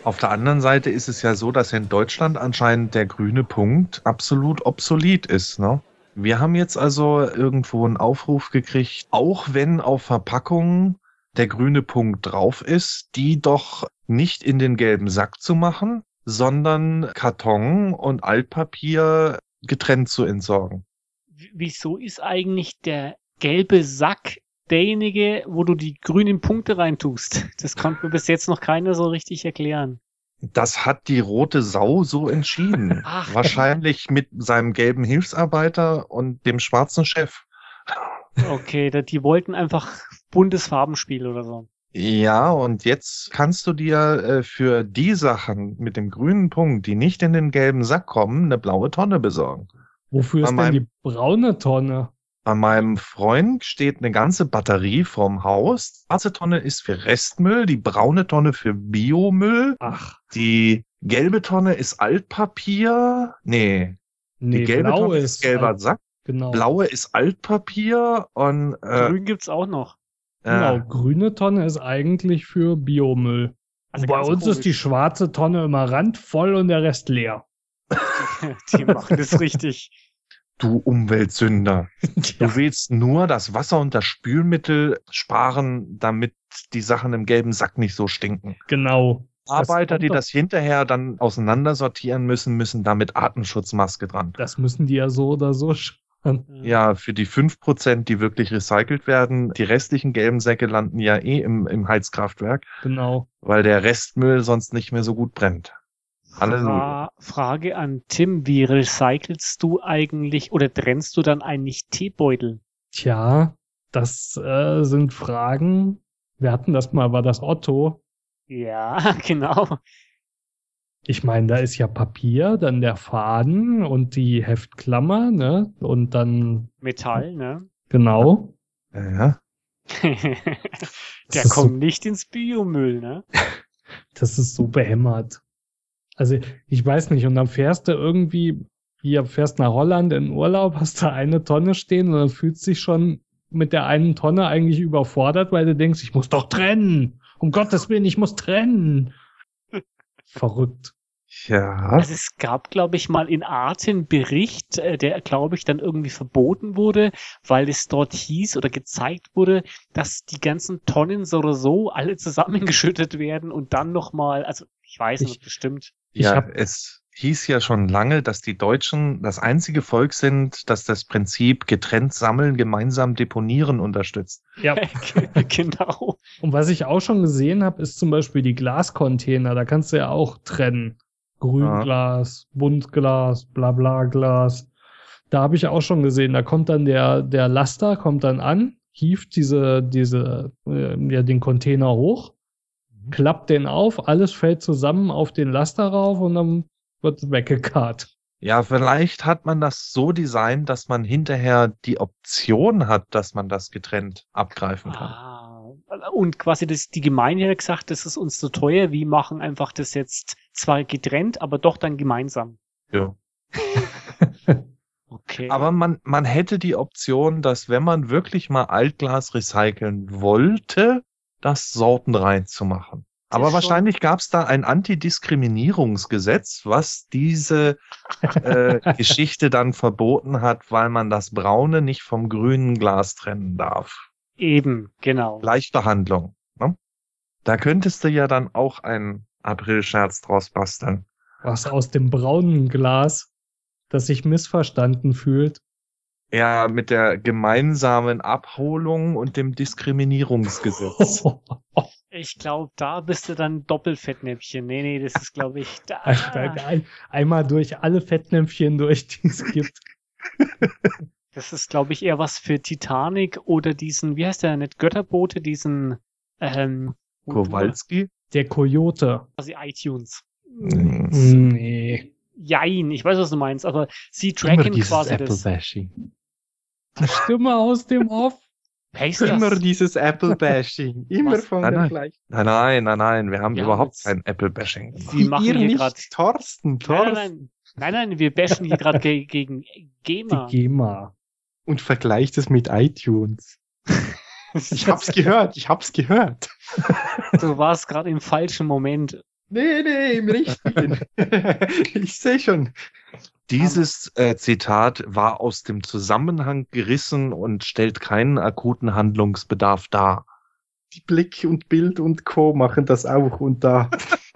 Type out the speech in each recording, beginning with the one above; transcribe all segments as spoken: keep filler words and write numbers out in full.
Auf der anderen Seite ist es ja so, dass in Deutschland anscheinend der grüne Punkt absolut obsolet ist, ne? Wir haben jetzt also irgendwo einen Aufruf gekriegt, auch wenn auf Verpackungen der grüne Punkt drauf ist, die doch nicht in den gelben Sack zu machen, sondern Karton und Altpapier getrennt zu entsorgen. W- Wieso ist eigentlich der gelbe Sack derjenige, wo du die grünen Punkte reintust? Das konnte mir bis jetzt noch keiner so richtig erklären. Das hat die rote Sau so entschieden. Ach. Wahrscheinlich mit seinem gelben Hilfsarbeiter und dem schwarzen Chef. Okay, da, die wollten einfach buntes Farbenspiel oder so. Ja, und jetzt kannst du dir äh, für die Sachen mit dem grünen Punkt, die nicht in den gelben Sack kommen, eine blaue Tonne besorgen. Wofür Bei ist denn meinem- die braune Tonne? Bei meinem Freund steht eine ganze Batterie vorm Haus. Die schwarze Tonne ist für Restmüll, die braune Tonne für Biomüll, Ach, die gelbe Tonne ist Altpapier. Nee, nee, die gelbe blau Tonne ist ist gelber alt- Sack, Genau. blaue ist Altpapier und äh, Grün gibt's auch noch. Genau, äh, grüne Tonne ist eigentlich für Biomüll. Also Und bei ganz uns ist die komisch. schwarze Tonne immer randvoll und der Rest leer. Die machen das richtig. du Umweltsünder. Ja, Du willst nur das Wasser und das Spülmittel sparen, damit die Sachen im gelben Sack nicht so stinken. genau. Das Arbeiter, kommt die doch- das hinterher dann auseinandersortieren müssen, müssen da mit Atemschutzmaske dran. Das müssen die ja so oder so schaffen. Ja, für die fünf Prozent, die wirklich recycelt werden, die restlichen gelben Säcke landen ja eh im, im Heizkraftwerk, Genau. weil der Restmüll sonst nicht mehr so gut brennt. Halleluja. Fra Frage an Tim, wie recycelst du eigentlich oder trennst du dann eigentlich Teebeutel? Tja, das äh, sind Fragen. Wir hatten das mal, war das Otto. Ja, genau. Ich meine, da ist ja Papier, dann der Faden und die Heftklammer, ne? Und dann, Metall, ne? genau. Ja, Der ist kommt nicht ins Biomüll, ne? Das ist so behämmert. Also ich weiß nicht, und dann fährst du irgendwie, hier fährst nach Holland in Urlaub, hast da eine Tonne stehen und dann fühlst dich schon mit der einen Tonne eigentlich überfordert, weil du denkst, ich muss doch trennen. Um Gottes Willen, ich muss trennen. Verrückt. ja. Also es gab, glaube ich, mal in Arte einen Bericht, äh, der, glaube ich, dann irgendwie verboten wurde, weil es dort hieß oder gezeigt wurde, dass die ganzen Tonnen so oder so alle zusammengeschüttet werden und dann nochmal, also ich weiß Ich- nicht, bestimmt. Ich Ja, hab- es hieß ja schon lange, dass die Deutschen das einzige Volk sind, das das Prinzip getrennt sammeln, gemeinsam deponieren unterstützt. Ja. Genau. Und was ich auch schon gesehen habe, ist zum Beispiel die Glascontainer. Da kannst du ja auch trennen. Grünglas, Buntglas, Blabla-Glas. Da habe ich auch schon gesehen, da kommt dann der, der Laster, kommt dann an, hieft diese, diese, äh, ja, den Container hoch, klappt den auf, alles fällt zusammen auf den Laster rauf und dann wird weggekarrt. Ja, vielleicht hat man das so designt, dass man hinterher die Option hat, dass man das getrennt abgreifen kann. Ah, und quasi das, die Gemeinde hat gesagt, das ist uns zu teuer, wir machen einfach das jetzt zwar getrennt, aber doch dann gemeinsam. Ja. Okay. Aber man, man hätte die Option, dass wenn man wirklich mal Altglas recyceln wollte, das sortenrein zu machen. Das Aber ist wahrscheinlich gab es da ein Antidiskriminierungsgesetz, was diese äh, Geschichte dann verboten hat, weil man das braune nicht vom grünen Glas trennen darf. Eben, genau. Gleichbehandlung. Ne? Da könntest du ja dann auch einen Aprilscherz draus basteln. Was aus dem braunen Glas, das sich missverstanden fühlt. Ja, mit der gemeinsamen Abholung und dem Diskriminierungsgesetz. Ich glaube, da bist du dann Doppelfettnäpfchen. Nee, nee, das ist, glaube ich, da. Ein, einmal durch alle Fettnäpfchen durch, die es gibt. Das ist, glaube ich, eher was für Titanic oder diesen, wie heißt der, nicht Götterbote, diesen, ähm, Kowalski? Der Coyote. quasi iTunes. Mhm. Nee. Jein, ich weiß, was du meinst, aber sie Immer tracken dieses quasi das. Apple-Bashing. Die Stimme aus dem Off. Paste Immer das. dieses Apple-Bashing. Immer Was? von Nein, der nein. gleichen. Nein, nein, nein, nein, wir haben Ja, überhaupt jetzt- kein Apple-Bashing gemacht. Wir machen Ihr hier nicht, gerade. Thorsten, Nein, Thorsten. nein, nein, nein, nein, wir bashen hier gerade ge gegen Die GEMA. GEMA. Und vergleicht es mit iTunes. Ich hab's gehört, ich hab's gehört. Du warst gerade im falschen Moment. Nee, nee, im Richtigen. Ich sehe schon. Dieses äh, Zitat war aus dem Zusammenhang gerissen und stellt keinen akuten Handlungsbedarf dar. Die Blick und Bild und Co. machen das auch und da.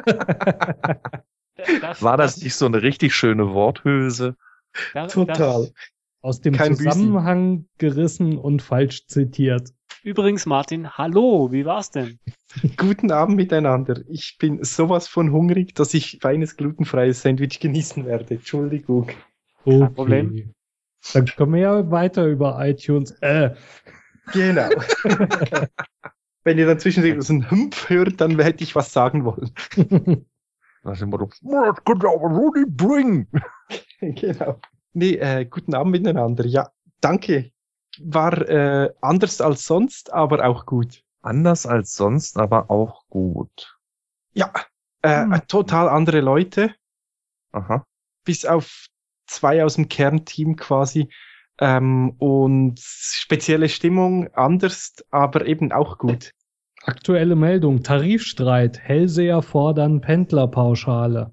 Das, War das nicht so eine richtig schöne Worthülse? das, Total. Das, Aus dem Kein Zusammenhang gerissen und falsch zitiert. übrigens, Martin, hallo, wie war's denn? Guten Abend miteinander. Ich bin sowas von hungrig, dass ich feines glutenfreies Sandwich genießen werde. Entschuldigung. Okay. Kein Problem. Dann können wir ja weiter über iTunes. Äh. Genau. Wenn ihr dann zwischendurch so ein Hümpf hört, dann hätte ich was sagen wollen. Das sind wir doch, "What could I really bring?" Genau. Nee, äh, guten Abend miteinander. Ja, danke. War äh, anders als sonst, aber auch gut. Anders als sonst, aber auch gut. Ja, äh, Hm. total andere Leute, Aha. bis auf zwei aus dem Kernteam quasi. Ähm, und spezielle Stimmung, anders, aber eben auch gut. Aktuelle Meldung. Tarifstreit. Hellseher fordern Pendlerpauschale.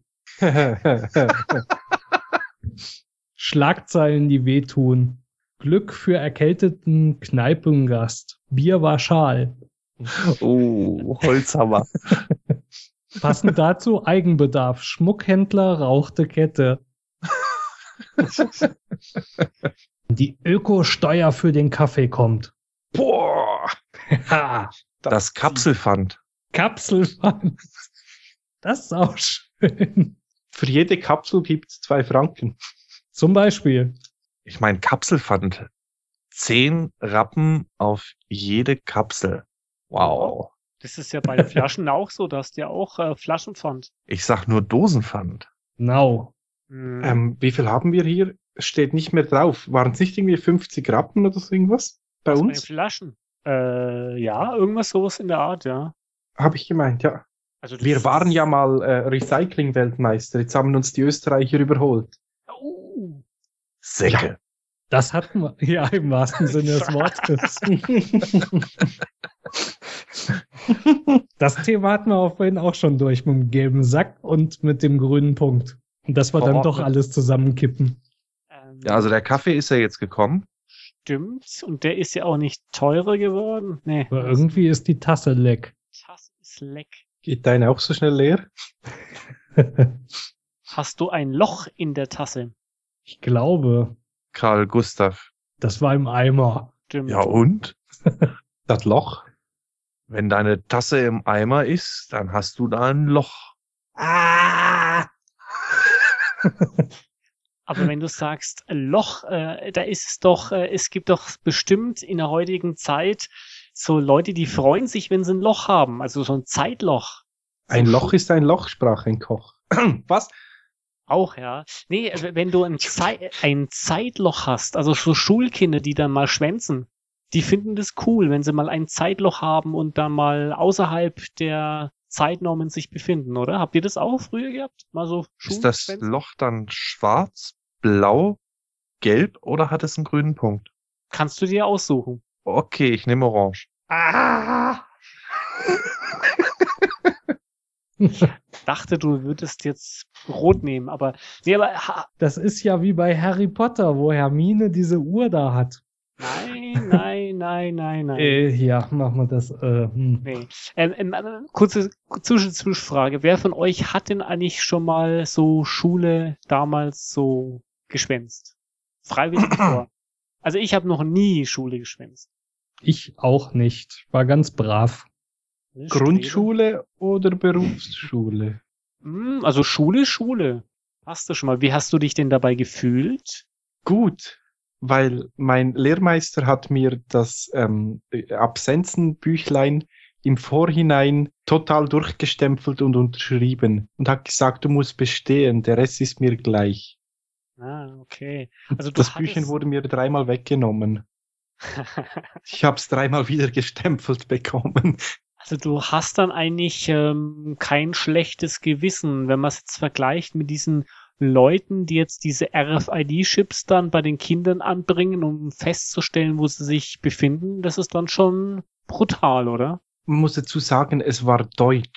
Schlagzeilen, die wehtun. Glück für erkälteten Kneipengast. Bier war schal. Oh, Holzhammer. Passend dazu Eigenbedarf. Schmuckhändler rauchte Kette. Die Ökosteuer für den Kaffee kommt. Boah! Ha, Das Kapselpfand. Kapselpfand. Das ist auch schön. Für jede Kapsel gibt's zwei Franken. Zum Beispiel. Ich meine, Kapselpfand. Zehn Rappen auf jede Kapsel. Wow. Das ist ja bei den Flaschen auch so, dass die auch äh, Flaschenpfand. Ich sag nur Dosenpfand. Genau. Hm. Ähm, wie viel haben wir hier? Steht nicht mehr drauf. Waren es nicht irgendwie fünfzig Rappen oder so irgendwas? Bei Was, Bei den uns? Flaschen. Äh, ja, irgendwas sowas in der Art, ja. Habe ich gemeint, ja. Also das Wir ist- waren ja mal äh, Recycling-Weltmeister. Jetzt haben uns die Österreicher überholt. Oh. Säcke. Das hatten wir, ja, im wahrsten Sinne des Wortes. Das Thema hatten wir auch vorhin auch schon durch, mit dem gelben Sack und mit dem grünen Punkt. Und dass wir dann doch alles zusammenkippen. Ähm, Ja, also der Kaffee ist ja jetzt gekommen. Stimmt. Und der ist ja auch nicht teurer geworden. Nee. Aber irgendwie ist die Tasse leck. Das ist leck. Geht deine auch so schnell leer? Hast du ein Loch in der Tasse? Ich glaube, Karl Gustav. das war im Eimer. Stimmt. Ja und? Das Loch? Wenn deine Tasse im Eimer ist, dann hast du da ein Loch. Ah! Aber wenn du sagst Loch, äh, da ist es doch, äh, es gibt doch bestimmt in der heutigen Zeit so Leute, die freuen sich, wenn sie ein Loch haben. Also so ein Zeitloch. Ein So Loch ist ein Loch, sprach ein Koch. Was? Auch, ja. Nee, äh, wenn du ein, Zei ein Zeitloch hast, also so Schulkinder, die dann mal schwänzen, die finden das cool, wenn sie mal ein Zeitloch haben und dann mal außerhalb der Zeitnormen sich befinden, oder? Habt ihr das auch früher gehabt? Mal so Ist das Schulschwänzen? Loch dann schwarz, blau, gelb oder hat es einen grünen Punkt? Kannst du dir aussuchen. Okay, ich nehme orange. Ah! Dachte, du würdest jetzt rot nehmen, aber nee, aber ha, Das ist ja wie bei Harry Potter, wo Hermine diese Uhr da hat. nein, nein, nein, nein, nein. Äh, ja, machen wir das. Äh, hm. Nee. Ähm, ähm, äh, kurze Zwisch- Zwischenfrage. Wer von euch hat denn eigentlich schon mal so Schule damals so geschwänzt? Freiwillig vor. Also ich habe noch nie Schule geschwänzt. Ich auch nicht. War ganz brav. Ne, Grundschule oder Berufsschule? Hm, also Schule, Schule. Hast du schon mal. Wie hast du dich denn dabei gefühlt? Gut, weil mein Lehrmeister hat mir das ähm, Absenzenbüchlein im Vorhinein total durchgestempelt und unterschrieben und hat gesagt, du musst bestehen, der Rest ist mir gleich. Ah, okay. Also du Das hattest- Büchchen wurde mir dreimal weggenommen. Ich habe es dreimal wieder gestempelt bekommen. Also du hast dann eigentlich ähm, kein schlechtes Gewissen, wenn man es jetzt vergleicht mit diesen Leuten, die jetzt diese R F I D-Chips dann bei den Kindern anbringen, um festzustellen, wo sie sich befinden. Das ist dann schon brutal, oder? Man muss dazu sagen, es war Deutsch.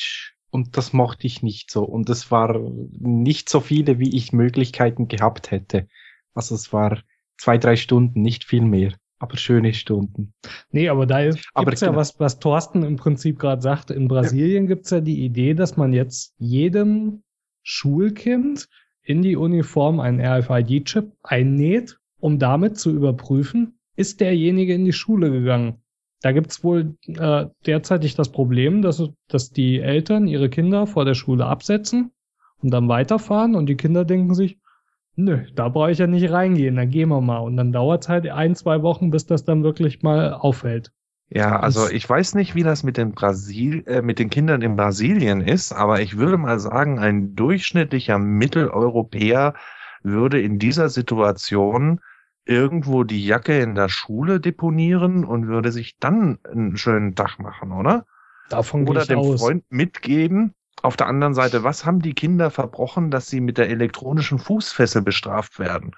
und das mochte ich nicht so. Und es war nicht so viele, wie ich Möglichkeiten gehabt hätte. Also es war zwei, drei Stunden, nicht viel mehr, aber schöne Stunden. Nee, aber da gibt Aber es ja genau. was, was Thorsten im Prinzip gerade sagte. In Brasilien ja. gibt's ja die Idee, dass man jetzt jedem Schulkind in die Uniform einen R F I D-Chip einnäht, um damit zu überprüfen, ist derjenige in die Schule gegangen. Da gibt's wohl äh, derzeitig das Problem, dass, dass die Eltern ihre Kinder vor der Schule absetzen und dann weiterfahren und die Kinder denken sich, nö, da brauche ich ja nicht reingehen, dann gehen wir mal. Und dann dauert's halt ein, zwei Wochen, bis das dann wirklich mal auffällt. Ja, also ich weiß nicht, wie das mit den Brasil äh, mit den Kindern in Brasilien ist, aber ich würde mal sagen, ein durchschnittlicher Mitteleuropäer würde in dieser Situation irgendwo die Jacke in der Schule deponieren und würde sich dann einen schönen Tag machen, oder? Davon gehe Oder ich dem aus. Freund mitgeben. Auf der anderen Seite, was haben die Kinder verbrochen, dass sie mit der elektronischen Fußfessel bestraft werden?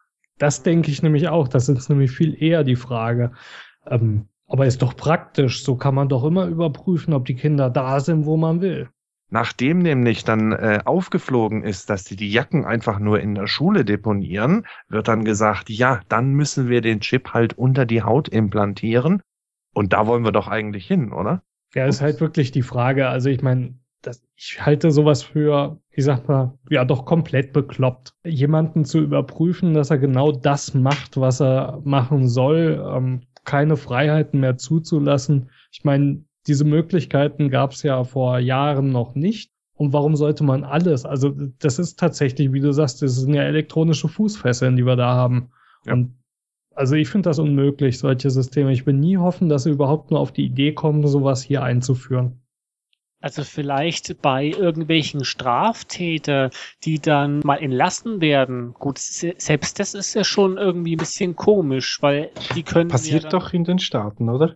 Das denke ich nämlich auch. Das ist nämlich viel eher die Frage. Ähm, aber ist doch praktisch. So kann man doch immer überprüfen, ob die Kinder da sind, wo man will. Nachdem nämlich dann äh, aufgeflogen ist, dass sie die Jacken einfach nur in der Schule deponieren, wird dann gesagt, ja, dann müssen wir den Chip halt unter die Haut implantieren. Und da wollen wir doch eigentlich hin, oder? Ja, ist halt wirklich die Frage. Also ich meine, das, ich halte sowas für, ich sag mal, ja doch komplett bekloppt. Jemanden zu überprüfen, dass er genau das macht, was er machen soll, ähm, keine Freiheiten mehr zuzulassen. Ich meine, diese Möglichkeiten gab es ja vor Jahren noch nicht. Und warum sollte man alles? Also das ist tatsächlich, wie du sagst, das sind ja elektronische Fußfesseln, die wir da haben. Ja. Und also ich finde das unmöglich, solche Systeme. Ich will nie hoffen, dass sie überhaupt nur auf die Idee kommen, sowas hier einzuführen. Also vielleicht bei irgendwelchen Straftäter, die dann mal entlassen werden. Gut, selbst das ist ja schon irgendwie ein bisschen komisch, weil die können Passiert ja dann, doch in den Staaten, oder?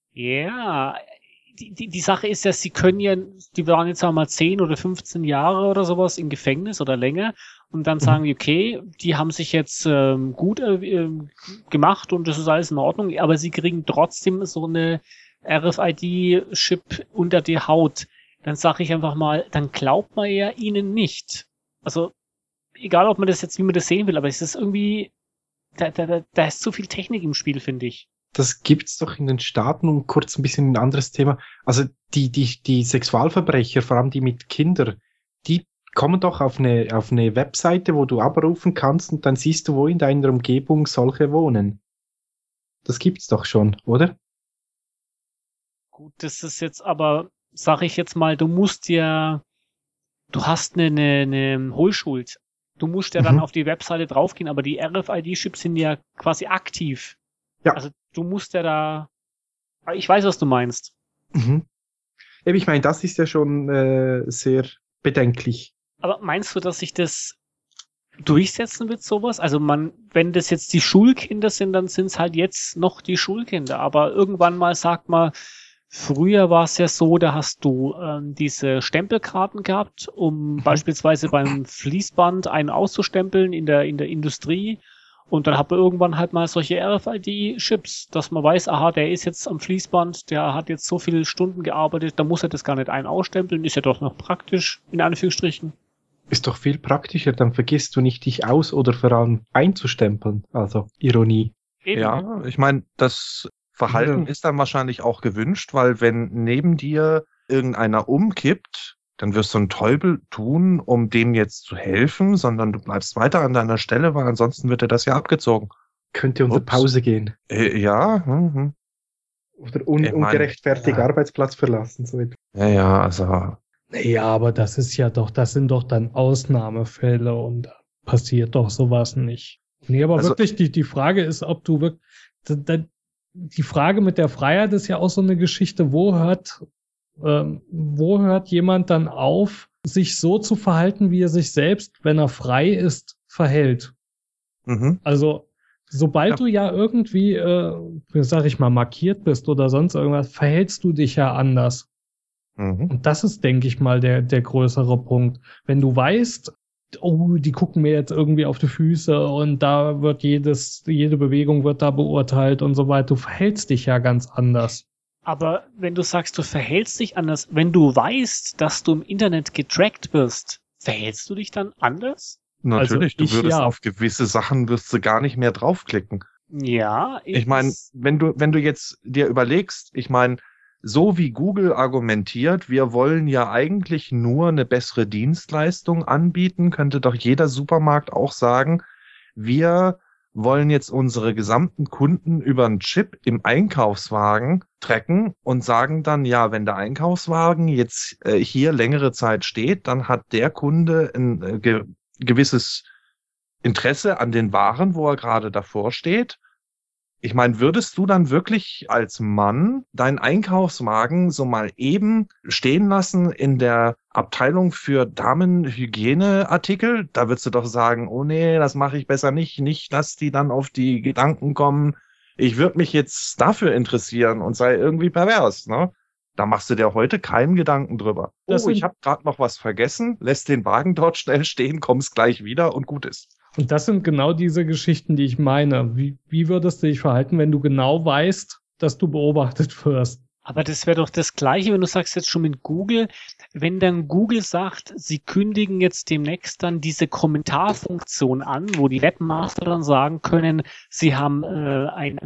ja, die, die, die Sache ist ja, sie können ja, die waren jetzt einmal zehn oder fünfzehn Jahre oder sowas im Gefängnis oder länger und dann sagen die, okay, die haben sich jetzt ähm, gut äh, gemacht und das ist alles in Ordnung, aber sie kriegen trotzdem so eine R F I D-Chip unter die Haut. Dann sage ich einfach mal, dann glaubt man ja ihnen nicht. Also, egal ob man das jetzt, wie man das sehen will, aber es ist irgendwie, da, da, da ist zu viel Technik im Spiel, finde ich. Das gibt's doch in den Staaten, und kurz ein bisschen ein anderes Thema. Also die, die, die Sexualverbrecher, vor allem die mit Kindern, die kommen doch auf eine, auf eine Webseite, wo du abrufen kannst und dann siehst du, wo in deiner Umgebung solche wohnen. Das gibt's doch schon, oder? Gut, das ist jetzt aber, sag ich jetzt mal, du musst ja, du hast eine, eine, eine Hohlschuld. Du musst ja dann Mhm. auf die Webseite draufgehen, aber die R F I D-Chips sind ja quasi aktiv. Ja. Also du musst ja da, ich weiß, was du meinst. Mhm. Eben, ich meine, das ist ja schon äh, sehr bedenklich. Aber meinst du, dass sich das durchsetzen wird, sowas? Also man, wenn das jetzt die Schulkinder sind, dann sind es halt jetzt noch die Schulkinder. Aber irgendwann mal sagt man, früher war es ja so, da hast du ähm, diese Stempelkarten gehabt, um beispielsweise beim Fließband einen auszustempeln in der in der Industrie. Und dann hat man irgendwann halt mal solche R F I D-Chips, dass man weiß, aha, der ist jetzt am Fließband, der hat jetzt so viele Stunden gearbeitet, da muss er das gar nicht ein ausstempeln, ist ja doch noch praktisch, in Anführungsstrichen. Ist doch viel praktischer, dann vergisst du nicht, dich aus- oder vor allem einzustempeln. Also, Ironie. Eben. Ja, ich meine, das Verhalten Ja. ist dann wahrscheinlich auch gewünscht, weil wenn neben dir irgendeiner umkippt, dann wirst du einen Teufel tun, um dem jetzt zu helfen, sondern du bleibst weiter an deiner Stelle, weil ansonsten wird dir das ja abgezogen. Könnte unter Ups. Pause gehen. Äh, ja, mhm. Oder un Ich mein, ungerechtfertigt ja. Arbeitsplatz verlassen. So. ja, ja, also Ja, aber das ist ja doch, das sind doch dann Ausnahmefälle und da passiert doch sowas nicht. Nee, aber Also- wirklich, die, die Frage ist, ob du wirklich, da, da, die Frage mit der Freiheit ist ja auch so eine Geschichte, wo hört, ähm, wo hört jemand dann auf, sich so zu verhalten, wie er sich selbst, wenn er frei ist, verhält? mhm. Also, sobald Ja. du ja irgendwie, äh, sag ich mal, markiert bist oder sonst irgendwas, verhältst du dich ja anders. Mhm. Und das ist, denke ich mal, der, der größere Punkt. Wenn du weißt, oh, die gucken mir jetzt irgendwie auf die Füße und da wird jedes, jede Bewegung wird da beurteilt und so weiter, du verhältst dich ja ganz anders. Aber wenn du sagst, du verhältst dich anders, wenn du weißt, dass du im Internet getrackt wirst, verhältst du dich dann anders? Natürlich, Also ich, du würdest ja. auf gewisse Sachen wirst du gar nicht mehr draufklicken. Ja. Ich meine, wenn du, wenn du jetzt dir überlegst, ich meine, so wie Google argumentiert, wir wollen ja eigentlich nur eine bessere Dienstleistung anbieten, könnte doch jeder Supermarkt auch sagen, wir wollen jetzt unsere gesamten Kunden über einen Chip im Einkaufswagen tracken und sagen dann, ja, wenn der Einkaufswagen jetzt äh, hier längere Zeit steht, dann hat der Kunde ein äh, ge gewisses Interesse an den Waren, wo er gerade davor steht. Ich meine, würdest du dann wirklich als Mann deinen Einkaufswagen so mal eben stehen lassen in der Abteilung für Damenhygieneartikel? Da würdest du doch sagen, oh nee, das mache ich besser nicht. Nicht, dass die dann auf die Gedanken kommen, ich würde mich jetzt dafür interessieren und sei irgendwie pervers, ne? Da machst du dir heute keinen Gedanken drüber. Das Oh, ich sind- habe gerade noch was vergessen, lässt den Wagen dort schnell stehen, kommst gleich wieder und gut ist. Und das sind genau diese Geschichten, die ich meine. Wie, wie würdest du dich verhalten, wenn du genau weißt, dass du beobachtet wirst? Aber das wäre doch das Gleiche, wenn du sagst jetzt schon mit Google, wenn dann Google sagt, sie kündigen jetzt demnächst dann diese Kommentarfunktion an, wo die Webmaster dann sagen können, sie haben äh, ein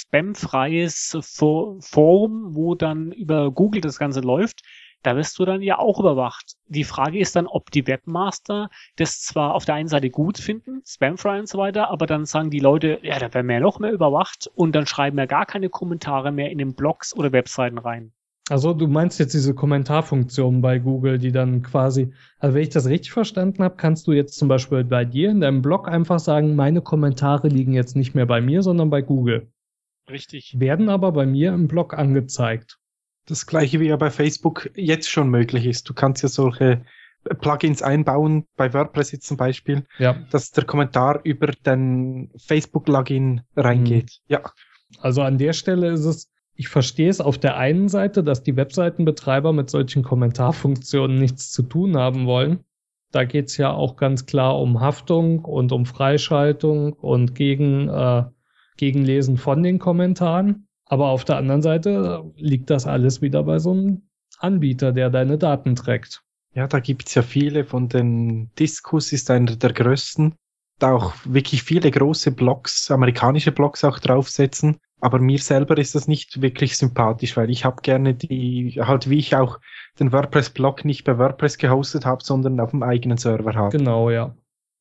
spamfreies For- Forum, wo dann über Google das Ganze läuft. Da wirst du dann ja auch überwacht. Die Frage ist dann, ob die Webmaster das zwar auf der einen Seite gut finden, spamfrei und so weiter, aber dann sagen die Leute, ja, da werden wir ja noch mehr überwacht und dann schreiben wir gar keine Kommentare mehr in den Blogs oder Webseiten rein. Also du meinst jetzt diese Kommentarfunktion bei Google, die dann quasi, also wenn ich das richtig verstanden habe, kannst du jetzt zum Beispiel bei dir in deinem Blog einfach sagen, meine Kommentare liegen jetzt nicht mehr bei mir, sondern bei Google. Richtig. Werden aber bei mir im Blog angezeigt. Das gleiche wie ja bei Facebook jetzt schon möglich ist. Du kannst ja solche Plugins einbauen, bei WordPress jetzt zum Beispiel, Ja. dass der Kommentar über den Facebook-Login reingeht. Ja. Also an der Stelle ist es, ich verstehe es auf der einen Seite, dass die Webseitenbetreiber mit solchen Kommentarfunktionen nichts zu tun haben wollen. Da geht's ja auch ganz klar um Haftung und um Freischaltung und gegen, äh, Gegenlesen von den Kommentaren. Aber auf der anderen Seite liegt das alles wieder bei so einem Anbieter, der deine Daten trackt. Ja, da gibt's ja viele von den Diskus, ist einer der größten. Da auch wirklich viele große Blogs, amerikanische Blogs auch draufsetzen. Aber mir selber ist das nicht wirklich sympathisch, weil ich habe gerne die, halt wie ich auch den WordPress-Blog nicht bei WordPress gehostet habe, sondern auf dem eigenen Server habe. Genau, ja.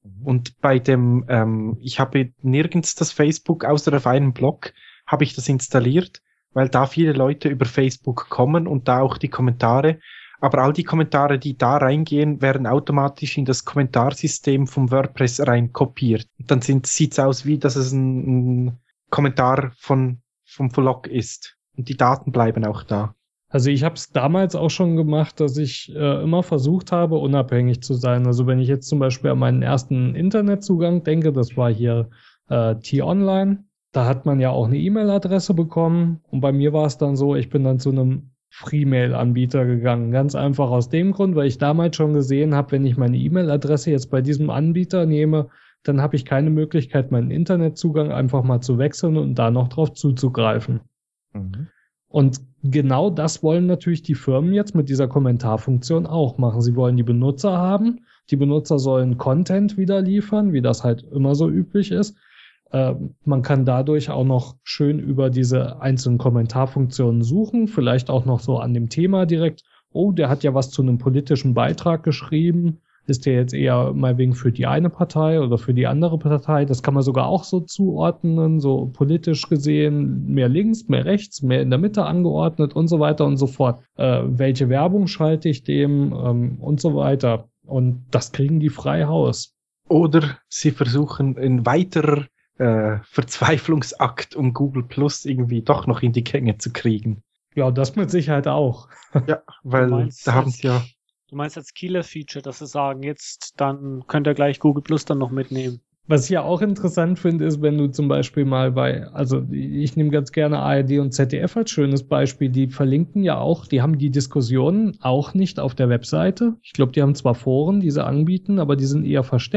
Und bei dem, ähm, ich habe nirgends das Facebook, außer auf einem Blog, habe ich das installiert, weil da viele Leute über Facebook kommen und da auch die Kommentare. Aber all die Kommentare, die da reingehen, werden automatisch in das Kommentarsystem vom WordPress rein kopiert. Und dann sind, sieht's aus, wie dass es ein, ein Kommentar von vom Blog ist. Und die Daten bleiben auch da. Also ich habe es damals auch schon gemacht, dass ich äh, immer versucht habe, unabhängig zu sein. Also wenn ich jetzt zum Beispiel an meinen ersten Internetzugang denke, das war hier äh, T-Online, da hat man ja auch eine E-Mail-Adresse bekommen und bei mir war es dann so, ich bin dann zu einem Freemail-Anbieter gegangen. Ganz einfach aus dem Grund, weil ich damals schon gesehen habe, wenn ich meine E-Mail-Adresse jetzt bei diesem Anbieter nehme, dann habe ich keine Möglichkeit, meinen Internetzugang einfach mal zu wechseln und da noch drauf zuzugreifen. Mhm. Und genau das wollen natürlich die Firmen jetzt mit dieser Kommentarfunktion auch machen. Sie wollen die Benutzer haben. Die Benutzer sollen Content wieder liefern, wie das halt immer so üblich ist. Äh, man kann dadurch auch noch schön über diese einzelnen Kommentarfunktionen suchen, vielleicht auch noch so an dem Thema direkt. Oh, der hat ja was zu einem politischen Beitrag geschrieben. Ist der jetzt eher mal wegen für die eine Partei oder für die andere Partei? Das kann man sogar auch so zuordnen, so politisch gesehen, mehr links, mehr rechts, mehr in der Mitte angeordnet und so weiter und so fort. Äh, welche Werbung schalte ich dem ähm, und so weiter. Und das kriegen die frei Haus. Oder sie versuchen ein weiterer äh, Verzweiflungsakt, um Google Plus irgendwie doch noch in die Gänge zu kriegen. Ja, das mit Sicherheit auch. Ja, weil Du meinst da haben als- sie ja, Du meinst als Killer-Feature, dass sie sagen, jetzt dann könnt ihr gleich Google Plus dann noch mitnehmen. Was ich ja auch interessant finde, ist, wenn du zum Beispiel mal bei, also ich nehme ganz gerne A R D und Z D F als schönes Beispiel, die verlinken ja auch, die haben die Diskussionen auch nicht auf der Webseite. Ich glaube, die haben zwar Foren, die sie anbieten, aber die sind eher versteckt.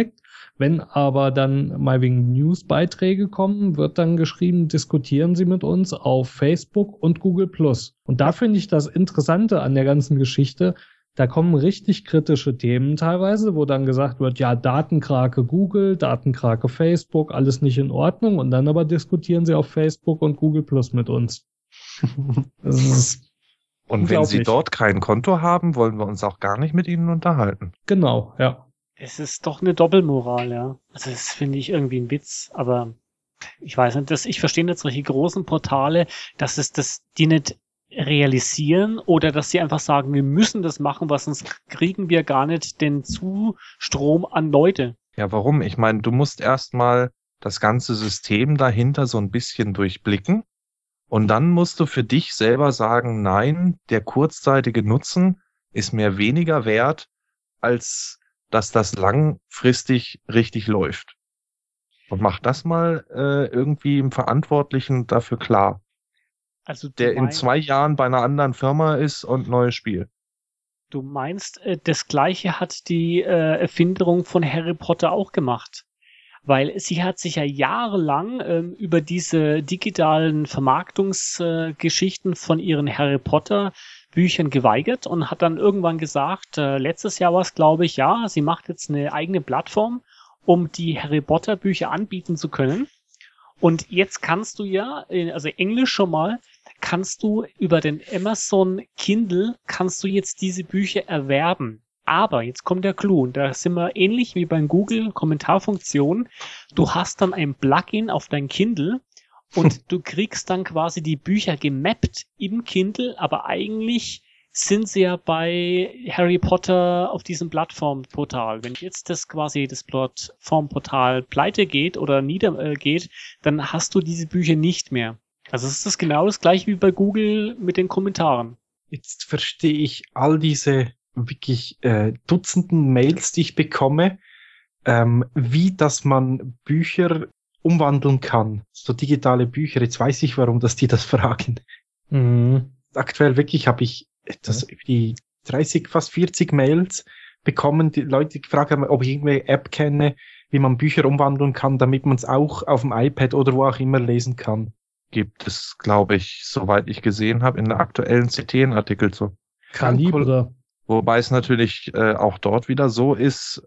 Wenn aber dann mal wegen Newsbeiträge kommen, wird dann geschrieben, diskutieren Sie mit uns auf Facebook und Google Plus. Und da finde ich das Interessante an der ganzen Geschichte, da kommen richtig kritische Themen teilweise, wo dann gesagt wird, ja, Datenkrake Google, Datenkrake Facebook, alles nicht in Ordnung. Und dann aber diskutieren sie auf Facebook und Google Plus mit uns. Das ist Und wenn Sie dort kein Konto haben, wollen wir uns auch gar nicht mit Ihnen unterhalten. Genau, ja. Es ist doch eine Doppelmoral, ja. Also das finde ich irgendwie ein Witz, aber ich weiß nicht, dass ich verstehe nicht solche großen Portale, dass es das, die nicht realisieren oder dass sie einfach sagen, wir müssen das machen, weil sonst kriegen wir gar nicht den Zustrom an Leute. Ja, warum? Ich meine, du musst erstmal das ganze System dahinter so ein bisschen durchblicken und dann musst du für dich selber sagen, nein, der kurzzeitige Nutzen ist mir weniger wert, als dass das langfristig richtig läuft. Und mach das mal äh, irgendwie im Verantwortlichen dafür klar. Also der in zwei Jahren bei einer anderen Firma ist und neues Spiel. Du meinst, äh, das Gleiche hat die äh, Erfinderung von Harry Potter auch gemacht. Weil sie hat sich ja jahrelang ähm, über diese digitalen Vermarktungsgeschichten äh, von ihren Harry Potter Büchern geweigert und hat dann irgendwann gesagt, äh, letztes Jahr war es, glaube ich, ja, sie macht jetzt eine eigene Plattform, um die Harry Potter Bücher anbieten zu können. Und jetzt kannst du ja, also Englisch schon mal, kannst du über den Amazon Kindle, kannst du jetzt diese Bücher erwerben. Aber, jetzt kommt der Clou, und da sind wir ähnlich wie beim Google Kommentarfunktion, du hast dann ein Plugin auf dein Kindle und du kriegst dann quasi die Bücher gemappt im Kindle, aber eigentlich sind sie ja bei Harry Potter auf diesem Plattformportal. Wenn jetzt das quasi das Plattformportal pleite geht oder niedergeht, dann hast du diese Bücher nicht mehr. Also es ist das genau das gleiche wie bei Google mit den Kommentaren. Jetzt verstehe ich all diese wirklich äh, Dutzenden Mails, die ich bekomme, ähm, wie dass man Bücher umwandeln kann, so digitale Bücher. Jetzt weiß ich, warum dass die das fragen. Mhm. Aktuell wirklich habe ich das, die dreißig, fast vierzig Mails bekommen, die Leute fragen, ob ich irgendeine App kenne, wie man Bücher umwandeln kann, damit man es auch auf dem iPad oder wo auch immer lesen kann. Gibt es, glaube ich, soweit ich gesehen habe, in der aktuellen C T N-Artikel zu. Kalibre. Wobei es natürlich äh, auch dort wieder so ist,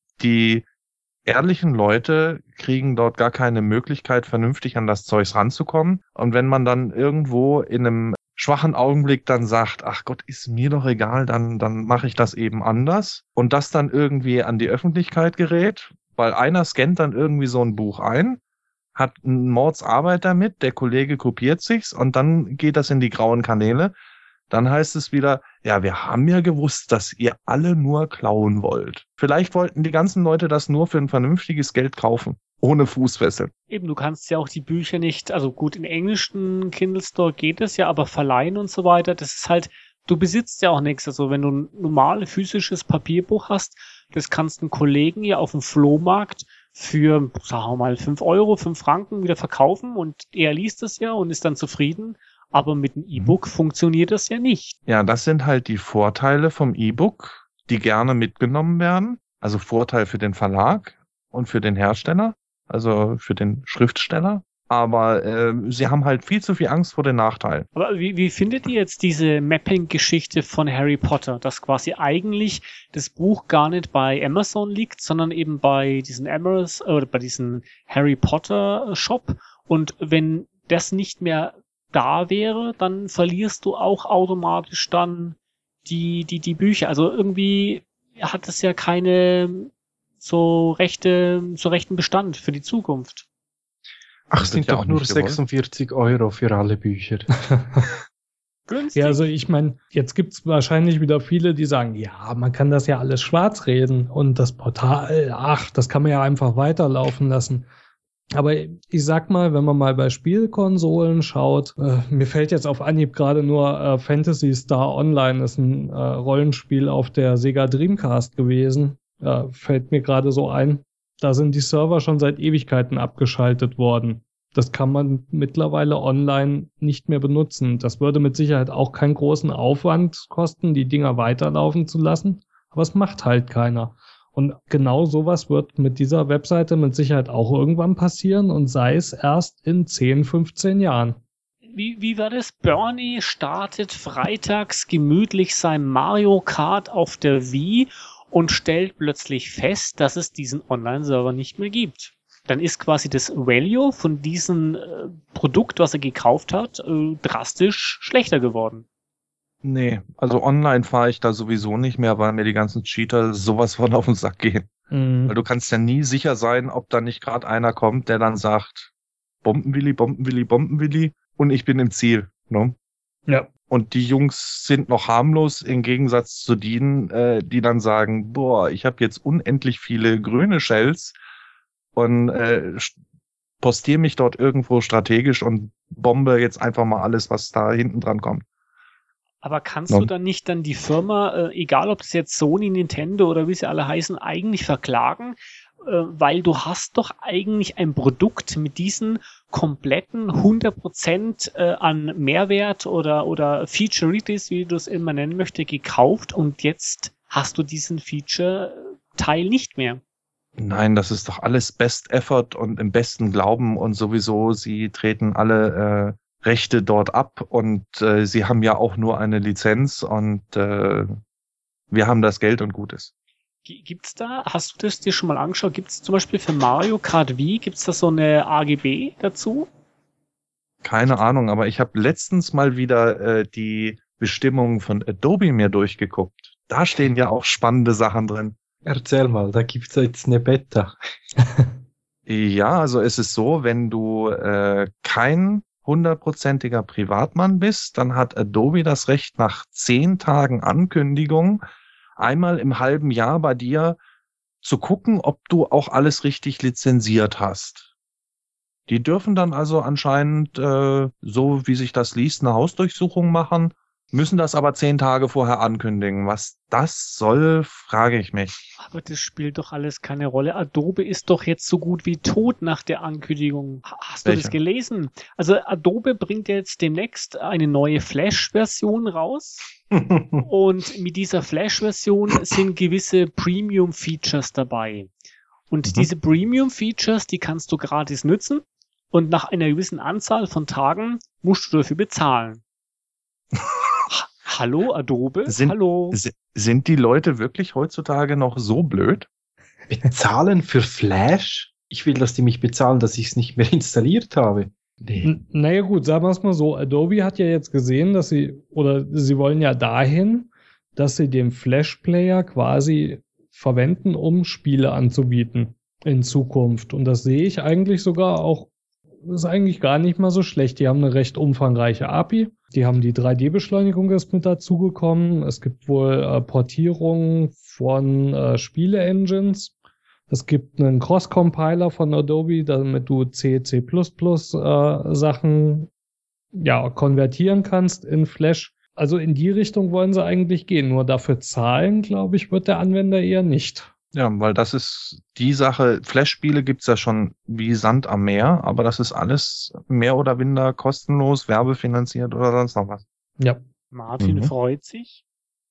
die ehrlichen Leute kriegen dort gar keine Möglichkeit, vernünftig an das Zeugs ranzukommen. Und wenn man dann irgendwo in einem schwachen Augenblick dann sagt, ach Gott, ist mir doch egal, dann dann mache ich das eben anders. Und das dann irgendwie an die Öffentlichkeit gerät, weil einer scannt dann irgendwie so ein Buch ein, hat einen Mordsarbeit damit, der Kollege kopiert sich's und dann geht das in die grauen Kanäle. Dann heißt es wieder, ja, wir haben ja gewusst, dass ihr alle nur klauen wollt. Vielleicht wollten die ganzen Leute das nur für ein vernünftiges Geld kaufen, ohne Fußfessel. Eben, du kannst ja auch die Bücher nicht, also gut, im englischen Kindle Store geht es ja, aber verleihen und so weiter, das ist halt, du besitzt ja auch nichts. Also wenn du ein normales physisches Papierbuch hast, das kannst du einen Kollegen ja auf dem Flohmarkt für, sagen wir mal, fünf Euro, fünf Franken wieder verkaufen und er liest es ja und ist dann zufrieden. Aber mit dem E-Book funktioniert das ja nicht. Ja, das sind halt die Vorteile vom E-Book, die gerne mitgenommen werden. Also Vorteil für den Verlag und für den Hersteller, also für den Schriftsteller. Aber äh, sie haben halt viel zu viel Angst vor den Nachteilen. Aber wie, wie findet ihr jetzt diese Mapping-Geschichte von Harry Potter, dass quasi eigentlich das Buch gar nicht bei Amazon liegt, sondern eben bei diesen Amazon oder bei diesem Harry Potter Shop? Und wenn das nicht mehr da wäre, dann verlierst du auch automatisch dann die, die, die Bücher. Also irgendwie hat es ja keine so rechte, so rechten Bestand für die Zukunft. Ach, es sind doch nur sechsundvierzig Euro für alle Bücher. Günstig. Ja, also ich meine, jetzt gibt's wahrscheinlich wieder viele, die sagen, ja, man kann das ja alles schwarz reden und das Portal, ach, das kann man ja einfach weiterlaufen lassen. Aber ich sag mal, wenn man mal bei Spielkonsolen schaut, äh, mir fällt jetzt auf Anhieb gerade nur äh, Phantasy Star Online, ist ein äh, Rollenspiel auf der Sega Dreamcast gewesen, äh, fällt mir gerade so ein. Da sind die Server schon seit Ewigkeiten abgeschaltet worden. Das kann man mittlerweile online nicht mehr benutzen. Das würde mit Sicherheit auch keinen großen Aufwand kosten, die Dinger weiterlaufen zu lassen, aber es macht halt keiner. Und genau sowas wird mit dieser Webseite mit Sicherheit auch irgendwann passieren und sei es erst in zehn, fünfzehn Jahren. Wie, wie war das? Bernie startet freitags gemütlich sein Mario Kart auf der Wii und stellt plötzlich fest, dass es diesen Online-Server nicht mehr gibt. Dann ist quasi das Value von diesem äh, Produkt, was er gekauft hat, äh, drastisch schlechter geworden. Nee, also online fahre ich da sowieso nicht mehr, weil mir die ganzen Cheater sowas von auf den Sack gehen. Mhm. Weil du kannst ja nie sicher sein, ob da nicht gerade einer kommt, der dann sagt, Bombenwilli, Bombenwilli, Bombenwilli und ich bin im Ziel. Ne? Ja. Und die Jungs sind noch harmlos im Gegensatz zu denen, äh, die dann sagen, boah, ich habe jetzt unendlich viele grüne Shells und äh, postiere mich dort irgendwo strategisch und bombe jetzt einfach mal alles, was da hinten dran kommt. Aber kannst Ja. du dann nicht dann die Firma, äh, egal ob das jetzt Sony, Nintendo oder wie sie alle heißen, eigentlich verklagen? Äh, weil du hast doch eigentlich ein Produkt mit diesen kompletten hundert Prozent äh, an Mehrwert oder, oder Featurities, wie du es immer nennen möchtest, gekauft und jetzt hast du diesen Feature-Teil nicht mehr. Nein, das ist doch alles Best Effort und im besten Glauben und sowieso, sie treten alle äh, Rechte dort ab und äh, sie haben ja auch nur eine Lizenz und äh, wir haben das Geld und gut ist. G- Gibt's da, hast du das dir schon mal angeschaut, gibt's zum Beispiel für Mario Kart Wii, gibt's da so eine A G B dazu? Keine Ahnung, aber ich habe letztens mal wieder äh, die Bestimmungen von Adobe mir durchgeguckt. Da stehen ja auch spannende Sachen drin. Erzähl mal, da gibt's jetzt eine Beta. Ja, also es ist so, wenn du äh, kein hundertprozentiger Privatmann bist, dann hat Adobe das Recht, nach zehn Tagen Ankündigung einmal im halben Jahr bei dir zu gucken, ob du auch alles richtig lizenziert hast. Die dürfen dann also anscheinend, äh, so wie sich das liest, eine Hausdurchsuchung machen, müssen das aber zehn Tage vorher ankündigen. Was das soll, frage ich mich. Aber das spielt doch alles keine Rolle. Adobe ist doch jetzt so gut wie tot nach der Ankündigung. Ha- Hast du Welche? das gelesen? Also Adobe bringt jetzt demnächst eine neue Flash-Version raus. Und mit dieser Flash-Version sind gewisse Premium-Features dabei. Und Mhm. diese Premium-Features, die kannst du gratis nutzen. Und nach einer gewissen Anzahl von Tagen musst du dafür bezahlen. Ha- Hallo, Adobe? Sind- Hallo? S- Sind die Leute wirklich heutzutage noch so blöd? Bezahlen für Flash? Ich will, dass die mich bezahlen, dass ich es nicht mehr installiert habe. Nee. N- Naja gut, sagen wir es mal so, Adobe hat ja jetzt gesehen, dass sie, oder sie wollen ja dahin, dass sie den Flash-Player quasi verwenden, um Spiele anzubieten in Zukunft. Und das sehe ich eigentlich sogar auch, das ist eigentlich gar nicht mal so schlecht. Die haben eine recht umfangreiche A P I, die haben die drei D-Beschleunigung ist mit dazugekommen, es gibt wohl äh, Portierungen von äh, Spiele-Engines. Es gibt einen Cross-Compiler von Adobe, damit du C, C++ äh, Sachen ja, konvertieren kannst in Flash. Also in die Richtung wollen sie eigentlich gehen. Nur dafür zahlen, glaube ich, wird der Anwender eher nicht. Ja, weil das ist die Sache, Flash-Spiele gibt's ja schon wie Sand am Meer, aber das ist alles mehr oder minder kostenlos, werbefinanziert oder sonst noch was. Ja. Martin Mhm. freut sich.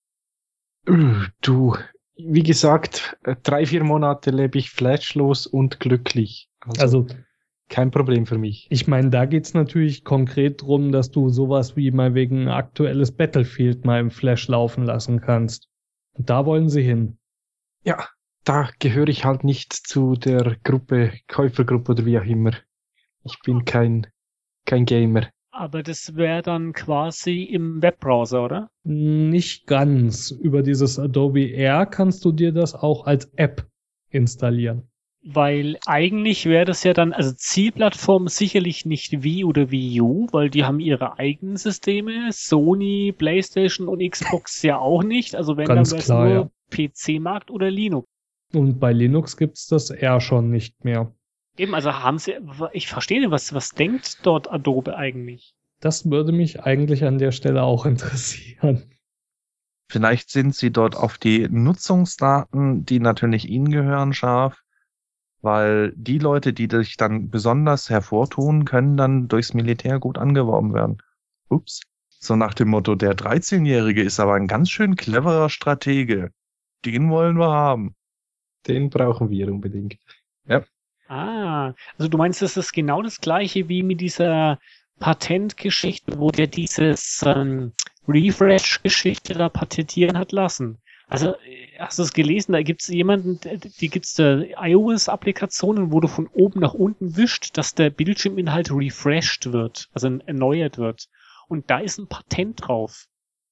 Äh, Du, wie gesagt, äh, drei, vier Monate lebe ich flashlos und glücklich. Also, Also kein Problem für mich. ich meine, da geht's natürlich konkret drum, dass du sowas wie mal wegen ein aktuelles Battlefield mal im Flash laufen lassen kannst. Und da wollen sie hin. Ja, da gehöre ich halt nicht zu der Gruppe, Käufergruppe oder wie auch immer. Ich bin kein, kein Gamer. Aber das wäre dann quasi im Webbrowser, oder? Nicht ganz. Über dieses Adobe Air kannst du dir das auch als App installieren. Weil eigentlich wäre das ja dann, also Zielplattform sicherlich nicht Wii oder Wii U, weil die haben ihre eigenen Systeme. Sony, PlayStation und Xbox ja auch nicht. Also wenn, Ganz dann wäre es klar, nur ja. P C-Markt oder Linux. Und bei Linux gibt's das Air schon nicht mehr. Eben, also haben sie, ich verstehe nicht, was, was denkt dort Adobe eigentlich? Das würde mich eigentlich an der Stelle auch interessieren. Vielleicht sind sie dort auf die Nutzungsdaten, die natürlich ihnen gehören, scharf, weil die Leute, die sich dann besonders hervortun, können dann durchs Militär gut angeworben werden. Ups. So nach dem Motto, der dreizehnjährige ist aber ein ganz schön cleverer Stratege. Den wollen wir haben. Den brauchen wir unbedingt. Ja. Ah, also du meinst, das ist genau das gleiche wie mit dieser Patentgeschichte, wo der dieses ähm, Refresh-Geschichte da patentieren hat lassen. Also hast du es gelesen, da gibt es jemanden, die gibt es da iOS-Applikationen, wo du von oben nach unten wischt, dass der Bildschirminhalt refreshed wird, also erneuert wird. Und da ist ein Patent drauf.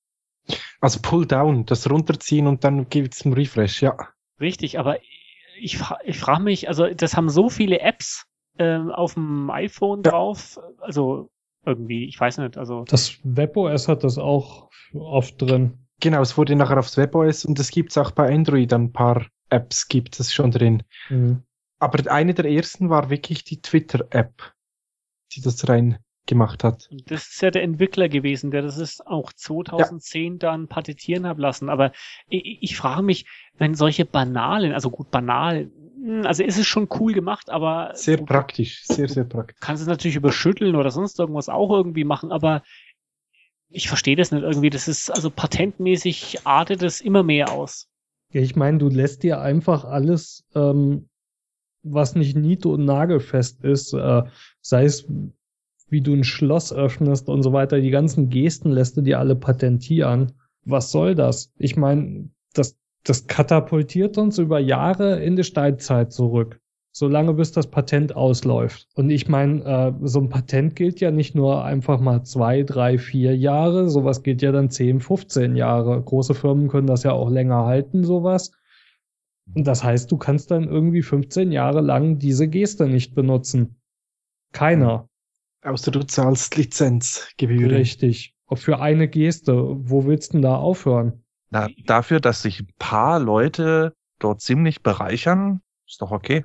Also Pull Down, das runterziehen und dann gibt's einen Refresh, ja. Richtig, aber ich, fra ich frage mich, also das haben so viele Apps ähm, auf dem iPhone Ja. drauf, also irgendwie, ich weiß nicht, also Das WebOS hat das auch oft drin. Genau, es wurde nachher aufs WebOS und es gibt's auch bei Android, ein paar Apps gibt es schon drin. Mhm. Aber eine der ersten war wirklich die Twitter-App, die das rein gemacht hat. das ist ja der Entwickler gewesen, der das ist auch zweitausendzehn dann patentieren hat lassen. Aber ich, ich frage mich, wenn solche banalen, also gut banal, hm, also ist es schon cool gemacht, aber Sehr gut, praktisch, sehr, sehr praktisch. kannst es natürlich überschütteln oder sonst irgendwas auch irgendwie machen, aber ich verstehe das nicht irgendwie. Das ist, also patentmäßig artet es immer mehr aus. Ja, ich meine, du lässt dir einfach alles, ähm, was nicht nied- und nagelfest ist, äh, sei es, wie du ein Schloss öffnest und so weiter, die ganzen Gesten lässt du dir alle patentieren. Was soll das? Ich meine, das, das katapultiert uns über Jahre in die Steinzeit zurück. Solange bis das Patent ausläuft. Und ich meine, äh, so ein Patent gilt ja nicht nur einfach mal zwei, drei, vier Jahre, sowas gilt ja dann zehn, fünfzehn Jahre. Große Firmen können das ja auch länger halten, sowas. Und das heißt, du kannst dann irgendwie fünfzehn Jahre lang diese Geste nicht benutzen. Keiner. Außer du zahlst Lizenzgebühren. Richtig. Auch für eine Geste. Wo willst du denn da aufhören? Na, dafür, dass sich ein paar Leute dort ziemlich bereichern, ist doch okay.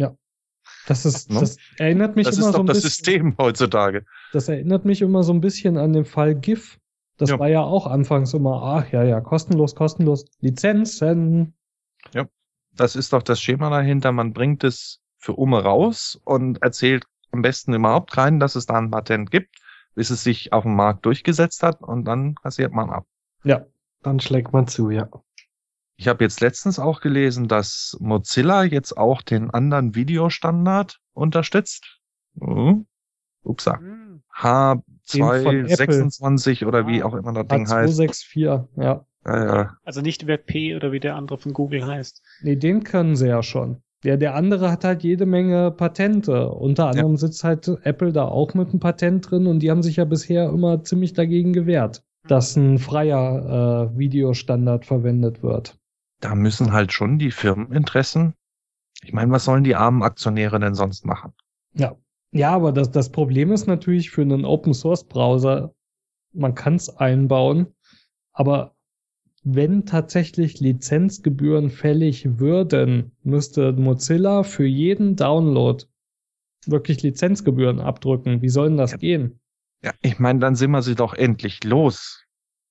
Das ist, Ne? das erinnert mich Das immer ist so doch ein das bisschen. System heutzutage. Das erinnert mich immer so ein bisschen an den Fall GIF. Das Ja. war ja auch anfangs immer, ach ja, ja, kostenlos, kostenlos, Lizenzen. Das ist doch das Schema dahinter. Man bringt es für Umme raus und erzählt am besten überhaupt keinen, dass es da ein Patent gibt, bis es sich auf dem Markt durchgesetzt hat und dann kassiert man ab. Ja, Dann schlägt man zu, ja. Ich habe jetzt letztens auch gelesen, dass Mozilla jetzt auch den anderen Videostandard unterstützt. Mhm. Upsa. Hm. H von Apple. zweihundertsechsundzwanzig oder wie Ah. auch immer das H Ding heißt. zweihundertvierundsechzig, ja. Äh, Also nicht WebP oder wie der andere von Google heißt. Nee, den können sie ja schon. Der, der andere hat halt jede Menge Patente. Unter anderem sitzt halt Apple da auch mit einem Patent drin und die haben sich ja bisher immer ziemlich dagegen gewehrt, dass ein freier äh, Videostandard verwendet wird. da müssen halt schon die Firmeninteressen. Ich meine, was sollen die armen Aktionäre denn sonst machen? Ja. Ja, aber das, das Problem ist natürlich für einen Open-Source-Browser, man kann es einbauen, aber wenn tatsächlich Lizenzgebühren fällig würden, müsste Mozilla für jeden Download wirklich Lizenzgebühren abdrücken. Wie soll denn das Ja. gehen? Ja, ich meine, dann sind wir sie doch endlich los.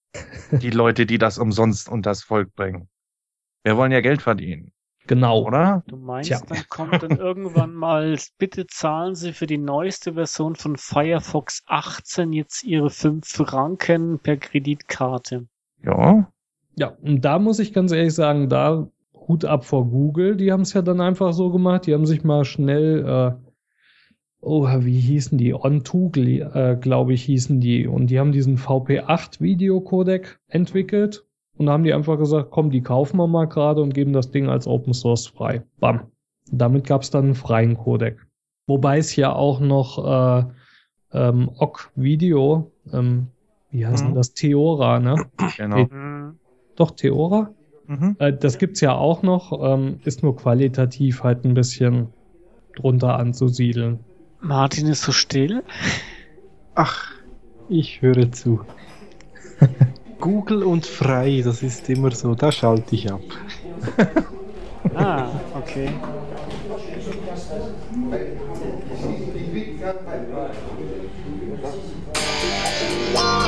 Die Leute, die das umsonst unters Volk bringen. Wir wollen ja Geld verdienen, Genau. oder? Du meinst, Tja. dann kommt dann irgendwann mal, bitte zahlen Sie für die neueste Version von Firefox achtzehn jetzt Ihre fünf Franken per Kreditkarte. Ja. Ja, und da muss ich ganz ehrlich sagen, da Hut ab vor Google, die haben es ja dann einfach so gemacht, die haben sich mal schnell, äh, oh, wie hießen die? OnTwo, äh, glaube ich, hießen die. Und die haben diesen V P acht Videocodec entwickelt und haben die einfach gesagt, komm, die kaufen wir mal gerade und geben das Ding als Open Source frei. Bam. Und damit gab es dann einen freien Codec. Wobei es ja auch noch äh, ähm, O G Video, ähm, wie heißt Mhm. denn das? Theora, ne? Genau. Hm. Doch, Theora? Mhm. Äh, das gibt's ja auch noch, ähm, ist nur qualitativ halt ein bisschen drunter anzusiedeln. Martin ist so still. Ach, ich höre zu. Google und frei, das ist immer so, da schalte ich ab. Ah, okay. Wow.